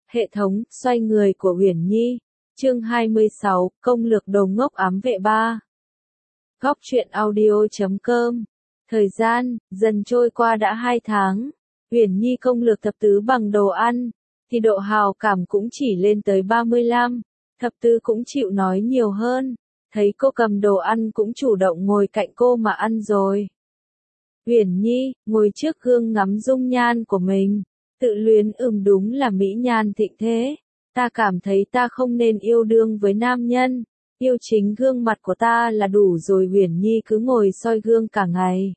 Hệ thống, xoay người của Uyển Nhi. Chương 26, công lược đồ ngốc ám vệ 3. Góc truyện audio.com. Thời gian, dần trôi qua đã 2 tháng. Uyển Nhi công lược thập tứ bằng đồ ăn, thì độ hào cảm cũng chỉ lên tới 35. Thập tứ cũng chịu nói nhiều hơn. Thấy cô cầm đồ ăn cũng chủ động ngồi cạnh cô mà ăn rồi. Uyển Nhi, ngồi trước gương ngắm dung nhan của mình. Tự luyến đúng là mỹ nhan thịnh thế. Ta cảm thấy ta không nên yêu đương với nam nhân. Yêu chính gương mặt của ta là đủ rồi. Uyển Nhi cứ ngồi soi gương cả ngày.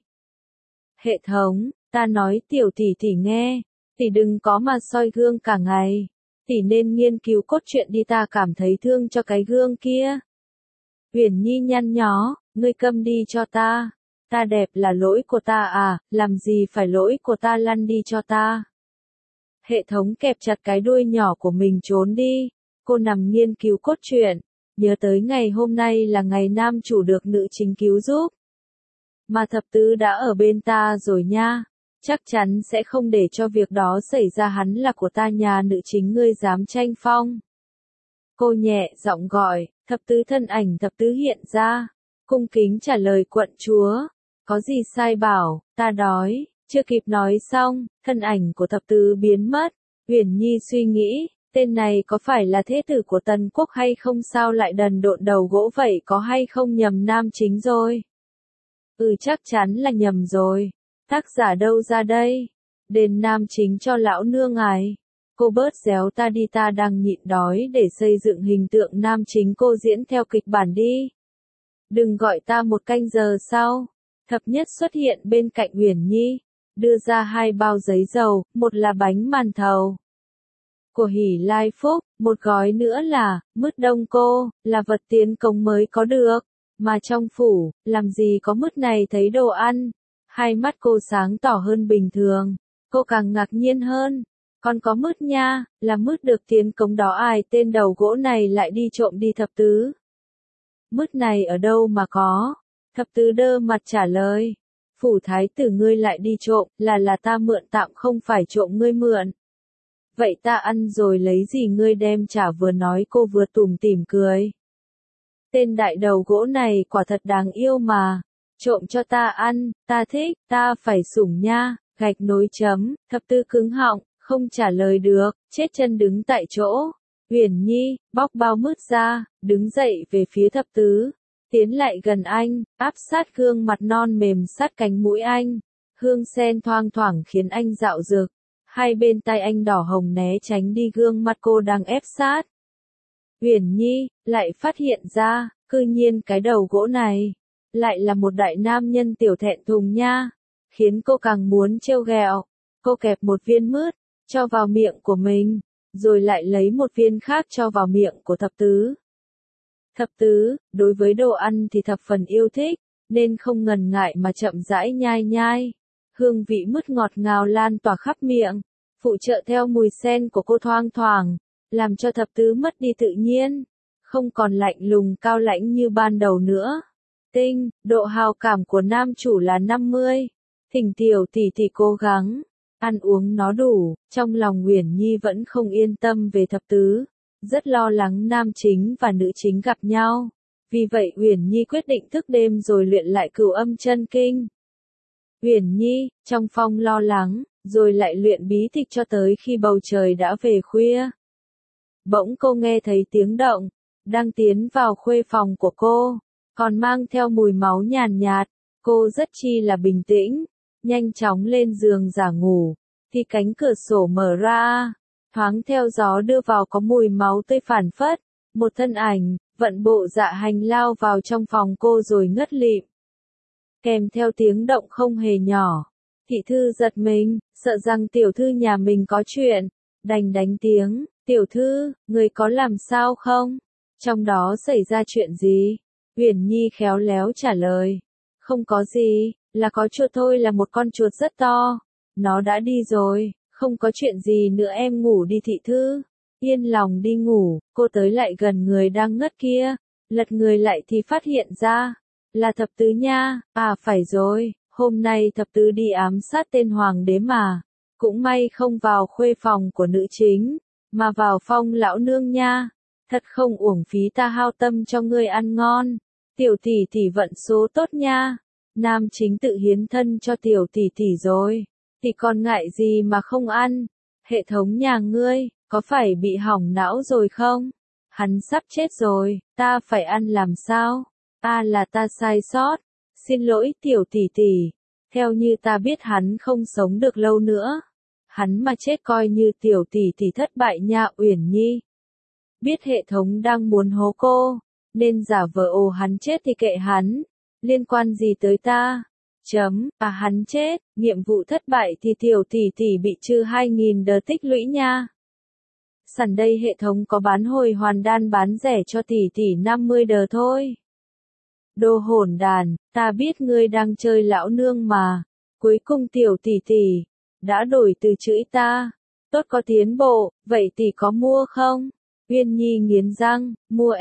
Hệ thống, ta nói tiểu tỷ tỷ nghe. Tỷ đừng có mà soi gương cả ngày. Tỷ nên nghiên cứu cốt truyện đi, ta cảm thấy thương cho cái gương kia. Uyển Nhi nhăn nhó, ngươi câm đi cho ta. Ta đẹp là lỗi của ta à, làm gì phải lỗi của ta, lăn đi cho ta. Hệ thống kẹp chặt cái đuôi nhỏ của mình trốn đi. Cô nằm nghiên cứu cốt truyện, nhớ tới ngày hôm nay là ngày nam chủ được nữ chính cứu giúp. Mà thập tứ đã ở bên ta rồi nha. Chắc chắn sẽ không để cho việc đó xảy ra, hắn là của ta nhà nữ chính, ngươi dám tranh phong. Cô nhẹ giọng gọi, thập tứ. Thân ảnh thập tứ hiện ra, cung kính trả lời quận chúa. Có gì sai bảo, ta đói. Chưa kịp nói xong, thân ảnh của thập tứ biến mất. Uyển Nhi suy nghĩ, tên này có phải là thế tử của Tần Quốc hay không, sao lại đần độn đầu gỗ vậy, có hay không nhầm nam chính rồi? Chắc chắn là nhầm rồi. Tác giả đâu ra đây? Đền nam chính cho lão nương ải. Cô bớt réo ta đi, ta đang nhịn đói để xây dựng hình tượng nam chính, cô diễn theo kịch bản đi. Đừng gọi ta một canh giờ sau. Thập nhất xuất hiện bên cạnh Uyển Nhi, đưa ra 2 bao giấy dầu, một là bánh màn thầu của Hỷ Lai Phúc, một gói nữa là mứt đông cô, là vật tiến cống mới có được, mà trong phủ, làm gì có mứt này. Thấy đồ ăn, hai mắt cô sáng tỏ hơn bình thường, cô càng ngạc nhiên hơn. Còn có mứt nha, là mứt được tiến cống đó, ai tên đầu gỗ này lại đi trộm đi thập tứ. Mứt này ở đâu mà có? Thập tứ đơ mặt trả lời. Phủ thái tử ngươi lại đi trộm, là ta mượn tạm, không phải trộm ngươi mượn. Vậy ta ăn rồi lấy gì ngươi đem trả? Vừa nói cô vừa tủm tỉm cười. Tên đại đầu gỗ này quả thật đáng yêu mà. Trộm cho ta ăn, ta thích, ta phải sủng nha. Gạch nối chấm, thập tứ cứng họng, không trả lời được, chết chân đứng tại chỗ. Uyển Nhi, bóc bao mứt ra, đứng dậy về phía thập tứ. Tiến lại gần anh, áp sát gương mặt non mềm sát cánh mũi anh. Hương sen thoang thoảng khiến anh dạo dực. Hai bên tay anh đỏ hồng né tránh đi gương mặt cô đang ép sát. Uyển Nhi, lại phát hiện ra, cư nhiên cái đầu gỗ này, lại là một đại nam nhân tiểu thẹn thùng nha. Khiến cô càng muốn trêu ghẹo. Cô kẹp một viên mứt, cho vào miệng của mình, rồi lại lấy một viên khác cho vào miệng của thập tứ. Thập tứ, đối với đồ ăn thì thập phần yêu thích, nên không ngần ngại mà chậm rãi nhai nhai. Hương vị mứt ngọt ngào lan tỏa khắp miệng, phụ trợ theo mùi sen của cô thoang thoảng, làm cho thập tứ mất đi tự nhiên, không còn lạnh lùng cao lãnh như ban đầu nữa. Tinh, độ hào cảm của nam chủ là 50. Thỉnh tiểu tỷ tỷ cố gắng ăn uống nó đủ. Trong lòng Uyển Nhi vẫn không yên tâm về thập tứ, rất lo lắng nam chính và nữ chính gặp nhau. Vì vậy Uyển Nhi quyết định thức đêm rồi luyện lại Cửu Âm Chân Kinh. Uyển Nhi, trong phong lo lắng, rồi lại luyện bí tịch cho tới khi bầu trời đã về khuya. Bỗng cô nghe thấy tiếng động, đang tiến vào khuê phòng của cô, còn mang theo mùi máu nhàn nhạt. Cô rất chi là bình tĩnh, nhanh chóng lên giường giả ngủ, thì cánh cửa sổ mở ra, thoáng theo gió đưa vào có mùi máu tươi phảng phất. Một thân ảnh, vận bộ dạ hành lao vào trong phòng cô rồi ngất lịm. Kèm theo tiếng động không hề nhỏ. Thị thư giật mình, sợ rằng tiểu thư nhà mình có chuyện, đành đánh tiếng. Tiểu thư, người có làm sao không? Trong đó xảy ra chuyện gì? Uyển Nhi khéo léo trả lời. Không có gì, là có chuột thôi, là một con chuột rất to. Nó đã đi rồi, không có chuyện gì nữa, em ngủ đi. Thị thư yên lòng đi ngủ. Cô tới lại gần người đang ngất kia, lật người lại thì phát hiện ra là thập tứ nha. À phải rồi, hôm nay thập tứ đi ám sát tên hoàng đế mà. Cũng may không vào khuê phòng của nữ chính, mà vào phong lão nương nha, thật không uổng phí ta hao tâm cho ngươi ăn ngon. Tiểu tỷ tỷ vận số tốt nha, nam chính tự hiến thân cho tiểu tỷ tỷ rồi, thì còn ngại gì mà không ăn. Hệ thống nhà ngươi, có phải bị hỏng não rồi không? Hắn sắp chết rồi, ta phải ăn làm sao? Là ta sai sót, xin lỗi tiểu tỷ tỷ, theo như ta biết hắn không sống được lâu nữa. Hắn mà chết coi như tiểu tỷ tỷ thất bại nha Uyển Nhi. Biết hệ thống đang muốn hố cô, nên giả vờ hắn chết thì kệ hắn, liên quan gì tới ta? Hắn chết, nhiệm vụ thất bại thì tiểu tỷ tỷ bị trừ 2.000 đờ tích lũy nha. Sẵn đây hệ thống có bán hồi hoàn đan bán rẻ cho tỷ tỷ 50 đờ thôi. Đồ hỗn đàn, ta biết ngươi đang chơi lão nương mà, cuối cùng tiểu tỷ tỷ đã đổi từ chữ ta, tốt có tiến bộ, vậy tỷ có mua không? Uyên Nhi nghiến răng, mua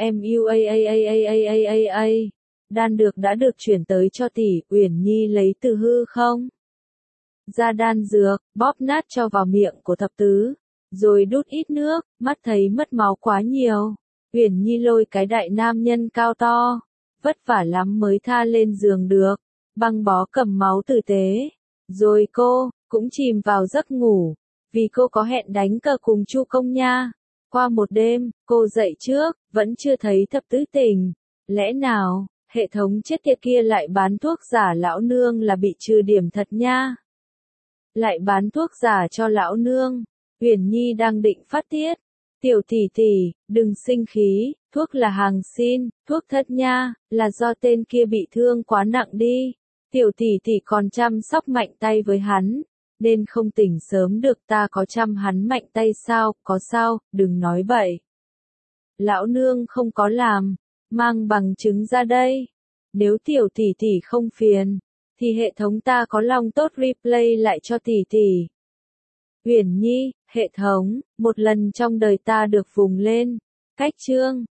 MUAAAAAAA. Đan đã được chuyển tới cho tỷ, Uyển Nhi lấy từ hư không? Ra đan dược, bóp nát cho vào miệng của thập tứ, rồi đút ít nước, mắt thấy mất máu quá nhiều. Uyển Nhi lôi cái đại nam nhân cao to, vất vả lắm mới tha lên giường được, băng bó cầm máu tử tế. Rồi cô cũng chìm vào giấc ngủ, vì cô có hẹn đánh cờ cùng Chu Công nha. Qua một đêm, cô dậy trước, vẫn chưa thấy thập tứ tỉnh. Lẽ nào, hệ thống chết tiệt kia lại bán thuốc giả lão nương là bị trừ điểm thật nha. Lại bán thuốc giả cho lão nương. Uyển Nhi đang định phát tiết. Tiểu tỷ tỷ, đừng sinh khí, thuốc là hàng xin, thuốc thật nha, là do tên kia bị thương quá nặng đi. Tiểu tỷ tỷ còn chăm sóc mạnh tay với hắn, nên không tỉnh sớm được, ta có chăm hắn mạnh tay sao, có sao, đừng nói bậy. Lão nương không có làm, mang bằng chứng ra đây. Nếu tiểu tỷ tỷ không phiền, thì hệ thống ta có lòng tốt replay lại cho tỷ tỷ. Uyển Nhi, hệ thống, một lần trong đời ta được vùng lên. Cách chương